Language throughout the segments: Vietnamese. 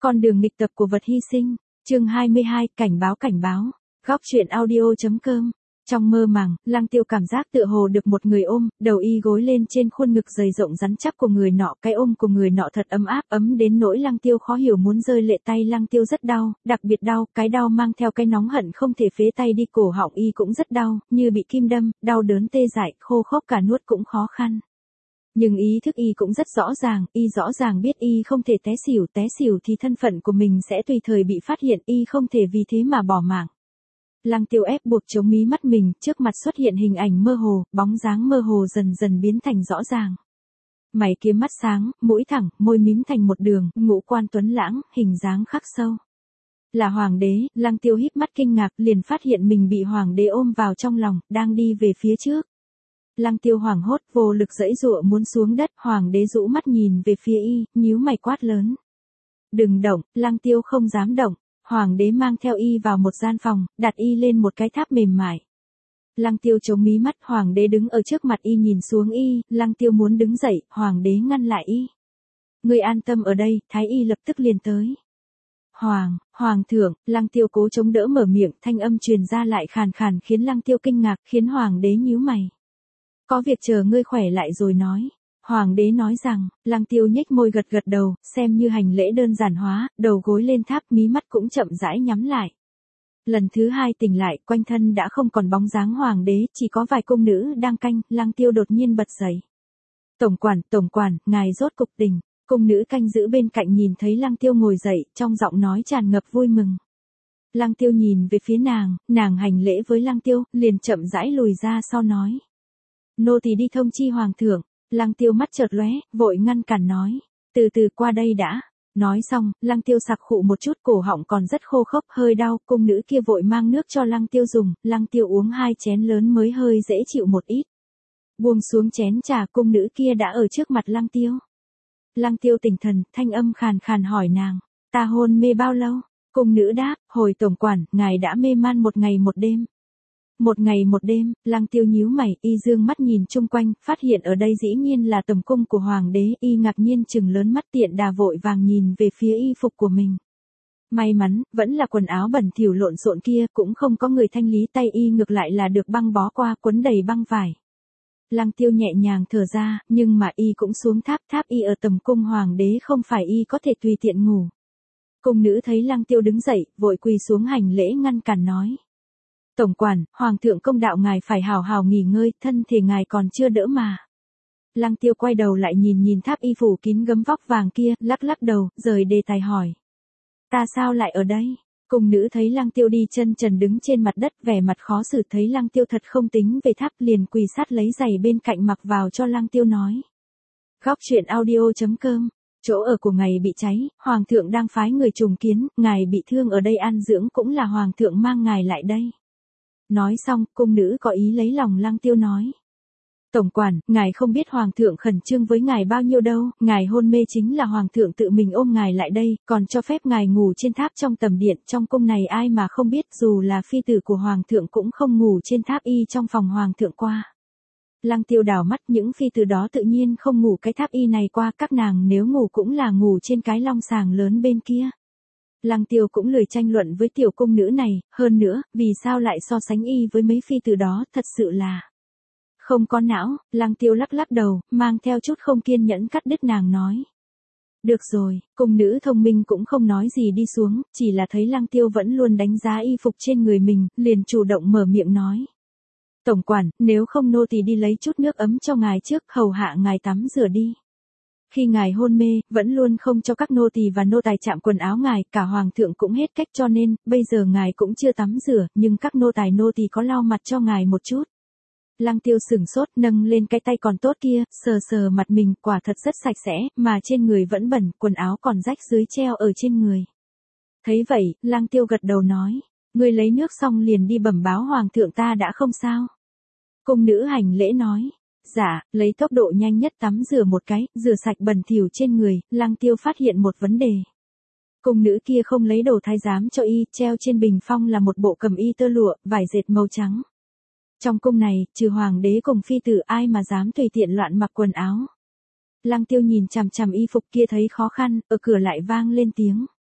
Con đường nghịch tập của vật hy sinh. Chương 22, cảnh báo cảnh báo. Góc truyện audio.com. Trong mơ màng, Lăng Tiêu cảm giác tựa hồ được một người ôm, đầu y gối lên trên khuôn ngực dày rộng rắn chắc của người nọ, cái ôm của người nọ thật ấm áp, ấm đến nỗi Lăng Tiêu khó hiểu muốn rơi lệ. Tay Lăng Tiêu rất đau, đặc biệt đau, cái đau mang theo cái nóng hận không thể phế tay đi. Cổ họng y cũng rất đau, như bị kim đâm, đau đớn tê dại, khô khốc cả nuốt cũng khó khăn. Nhưng ý thức y cũng rất rõ ràng, y rõ ràng biết y không thể té xỉu thì thân phận của mình sẽ tùy thời bị phát hiện, y không thể vì thế mà bỏ mạng. Lăng Tiêu ép buộc chống mí mắt mình, trước mặt xuất hiện hình ảnh mơ hồ, bóng dáng mơ hồ dần dần biến thành rõ ràng. Mày kiếm mắt sáng, mũi thẳng, môi mím thành một đường, ngũ quan tuấn lãng, hình dáng khắc sâu. Là hoàng đế. Lăng Tiêu híp mắt kinh ngạc, liền phát hiện mình bị hoàng đế ôm vào trong lòng, đang đi về phía trước. Lăng Tiêu hoảng hốt, vô lực giãy giụa muốn xuống đất, hoàng đế rũ mắt nhìn về phía y, nhíu mày quát lớn. Đừng động. Lăng Tiêu không dám động. Hoàng đế mang theo y vào một gian phòng, đặt y lên một cái tháp mềm mại. Lăng Tiêu chống mí mắt, hoàng đế đứng ở trước mặt y nhìn xuống y, Lăng Tiêu muốn đứng dậy, hoàng đế ngăn lại y. Ngươi an tâm ở đây, thái y lập tức liền tới. Hoàng thượng. Lăng Tiêu cố chống đỡ mở miệng, thanh âm truyền ra lại khàn khàn khiến Lăng Tiêu kinh ngạc, khiến hoàng đế nhíu mày. Có việc chờ ngươi khỏe lại rồi nói. Hoàng đế nói rằng. Lăng Tiêu nhếch môi gật gật đầu, xem như hành lễ đơn giản hóa, đầu gối lên tháp, mí mắt cũng chậm rãi nhắm lại. Lần thứ hai tỉnh lại, quanh thân đã không còn bóng dáng hoàng đế, chỉ có vài cung nữ đang canh. Lăng Tiêu đột nhiên bật dậy. Tổng quản, ngài rốt cục tỉnh. Cung nữ canh giữ bên cạnh nhìn thấy Lăng Tiêu ngồi dậy, trong giọng nói tràn ngập vui mừng. Lăng Tiêu nhìn về phía nàng hành lễ với Lăng Tiêu, liền chậm rãi lùi ra sau nói. Nô tỳ đi thông chi hoàng thượng. Lăng Tiêu mắt chợt lóe, vội ngăn cản nói. Từ từ qua đây đã. Nói xong, Lăng Tiêu sặc khụ một chút, cổ họng còn rất khô khốc, hơi đau, cung nữ kia vội mang nước cho Lăng Tiêu dùng, Lăng Tiêu uống 2 chén lớn mới hơi dễ chịu một ít. Buông xuống chén trà, cung nữ kia đã ở trước mặt Lăng Tiêu. Lăng Tiêu tỉnh thần, thanh âm khàn khàn hỏi nàng. Ta hôn mê bao lâu? Cung nữ đáp, hồi tổng quản, ngài đã mê man 1 ngày 1 đêm. 1 ngày 1 đêm. Lăng Tiêu nhíu mày, y dương mắt nhìn chung quanh, phát hiện ở đây dĩ nhiên là tầm cung của hoàng đế, y ngạc nhiên trừng lớn mắt, tiện đà vội vàng nhìn về phía y phục của mình. May mắn, vẫn là quần áo bẩn thỉu lộn xộn kia, cũng không có người thanh lý, tay y ngược lại là được băng bó qua, quấn đầy băng vải. Lăng Tiêu nhẹ nhàng thở ra, nhưng mà y cũng xuống tháp y ở tầm cung hoàng đế không phải y có thể tùy tiện ngủ. Cung nữ thấy Lăng Tiêu đứng dậy, vội quỳ xuống hành lễ ngăn cản nói. Tổng quản, hoàng thượng công đạo ngài phải hào hào nghỉ ngơi, thân thể ngài còn chưa đỡ mà. Lăng Tiêu quay đầu lại nhìn tháp y phủ kín gấm vóc vàng kia, lắc đầu, rời đề tài hỏi. Ta sao lại ở đây? Cung nữ thấy Lăng Tiêu đi chân trần đứng trên mặt đất, vẻ mặt khó xử, thấy Lăng Tiêu thật không tính về tháp, liền quỳ sát lấy giày bên cạnh mặc vào cho Lăng Tiêu nói. Góc truyện audio.com. Chỗ ở của ngài bị cháy, hoàng thượng đang phái người trùng kiến, ngài bị thương ở đây an dưỡng, cũng là hoàng thượng mang ngài lại đây. Nói xong, cung nữ có ý lấy lòng Lăng Tiêu nói. Tổng quản, ngài không biết hoàng thượng khẩn trương với ngài bao nhiêu đâu, ngài hôn mê chính là hoàng thượng tự mình ôm ngài lại đây, còn cho phép ngài ngủ trên tháp trong tầm điện, trong cung này ai mà không biết, dù là phi tử của hoàng thượng cũng không ngủ trên tháp y trong phòng hoàng thượng qua. Lăng Tiêu đảo mắt, những phi tử đó tự nhiên không ngủ cái tháp y này qua, các nàng nếu ngủ cũng là ngủ trên cái long sàng lớn bên kia. Lăng Tiêu cũng lười tranh luận với tiểu cung nữ này, hơn nữa, vì sao lại so sánh y với mấy phi tử đó, thật sự là không có não. Lăng Tiêu lắc đầu, mang theo chút không kiên nhẫn cắt đứt nàng nói. Được rồi. Cung nữ thông minh cũng không nói gì đi xuống, chỉ là thấy Lăng Tiêu vẫn luôn đánh giá y phục trên người mình, liền chủ động mở miệng nói. Tổng quản, nếu không nô tỳ đi lấy chút nước ấm cho ngài trước, hầu hạ ngài tắm rửa đi. Khi ngài hôn mê, vẫn luôn không cho các nô tỳ và nô tài chạm quần áo ngài, cả hoàng thượng cũng hết cách, cho nên, bây giờ ngài cũng chưa tắm rửa, nhưng các nô tài nô tỳ có lau mặt cho ngài một chút. Lăng Tiêu sửng sốt, nâng lên cái tay còn tốt kia, sờ mặt mình, quả thật rất sạch sẽ, mà trên người vẫn bẩn, quần áo còn rách dưới treo ở trên người. Thấy vậy, Lăng Tiêu gật đầu nói, ngươi lấy nước xong liền đi bẩm báo hoàng thượng ta đã không sao. Cung nữ hành lễ nói. Dạ, lấy tốc độ nhanh nhất tắm rửa một cái, rửa sạch bẩn thỉu trên người. Lăng Tiêu phát hiện một vấn đề. Cung nữ kia không lấy đồ thái giám cho y, treo trên bình phong là một bộ cẩm y tơ lụa, vải dệt màu trắng. Trong cung này, trừ hoàng đế cùng phi tử, ai mà dám tùy tiện loạn mặc quần áo. Lăng Tiêu nhìn chằm chằm y phục kia thấy khó khăn, ở cửa lại vang lên tiếng.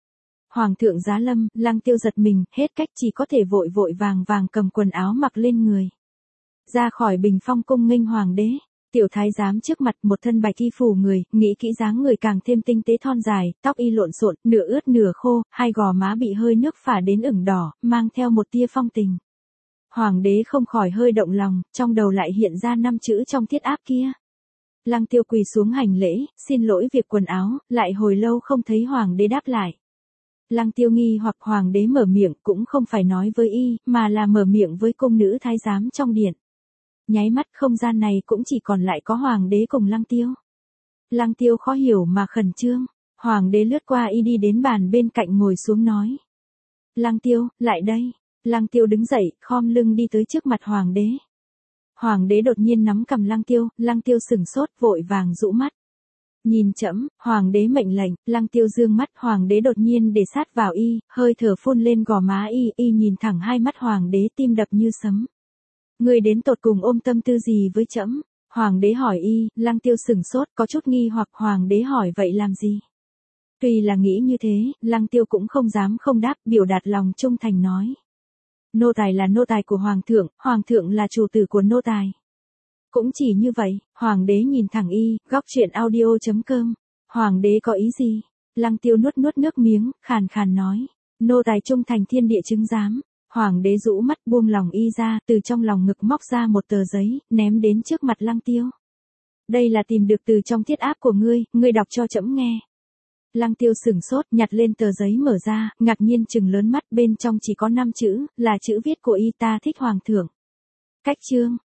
Hoàng thượng giá lâm, Lăng Tiêu giật mình, hết cách chỉ có thể vội vội vàng vàng cầm quần áo mặc lên người. Ra khỏi Bình Phong cung nghênh hoàng đế. Tiểu thái giám trước mặt một thân bạch y phủ người, nghĩ kỹ dáng người càng thêm tinh tế thon dài, tóc y lộn xộn, nửa ướt nửa khô, hai gò má bị hơi nước phả đến ửng đỏ, mang theo một tia phong tình. Hoàng đế không khỏi hơi động lòng, trong đầu lại hiện ra 5 chữ trong thiết áp kia. Lăng Tiêu quỳ xuống hành lễ, xin lỗi việc quần áo, lại hồi lâu không thấy hoàng đế đáp lại. Lăng Tiêu nghi hoặc hoàng đế mở miệng cũng không phải nói với y, mà là mở miệng với cung nữ thái giám trong điện. Nháy mắt không gian này cũng chỉ còn lại có hoàng đế cùng Lăng Tiêu. Lăng Tiêu khó hiểu mà khẩn trương, hoàng đế lướt qua y đi đến bàn bên cạnh ngồi xuống nói. Lăng Tiêu, lại đây. Lăng Tiêu đứng dậy, khom lưng đi tới trước mặt hoàng đế. Hoàng đế đột nhiên nắm cầm Lăng Tiêu sửng sốt vội vàng rũ mắt. Nhìn trẫm, hoàng đế mệnh lệnh, Lăng Tiêu dương mắt, hoàng đế đột nhiên để sát vào y, hơi thở phun lên gò má y nhìn thẳng hai mắt hoàng đế tim đập như sấm. Người đến tột cùng ôm tâm tư gì với trẫm? Hoàng đế hỏi y, Lăng Tiêu sửng sốt có chút nghi hoặc hoàng đế hỏi vậy làm gì? Tuy là nghĩ như thế, Lăng Tiêu cũng không dám không đáp, biểu đạt lòng trung thành nói. Nô tài là nô tài của hoàng thượng là chủ tử của nô tài. Cũng chỉ như vậy, hoàng đế nhìn thẳng y, góc chuyện audio.com. Hoàng đế có ý gì? Lăng Tiêu nuốt nước miếng, khàn khàn nói. Nô tài trung thành thiên địa chứng giám. Hoàng đế rũ mắt buông lòng y ra, từ trong lòng ngực móc ra một tờ giấy, ném đến trước mặt Lăng Tiêu. Đây là tìm được từ trong thiết áp của ngươi đọc cho trẫm nghe. Lăng Tiêu sửng sốt, nhặt lên tờ giấy mở ra, ngạc nhiên trừng lớn mắt, bên trong chỉ có 5 chữ, là chữ viết của y, ta thích hoàng thượng. Cách chương,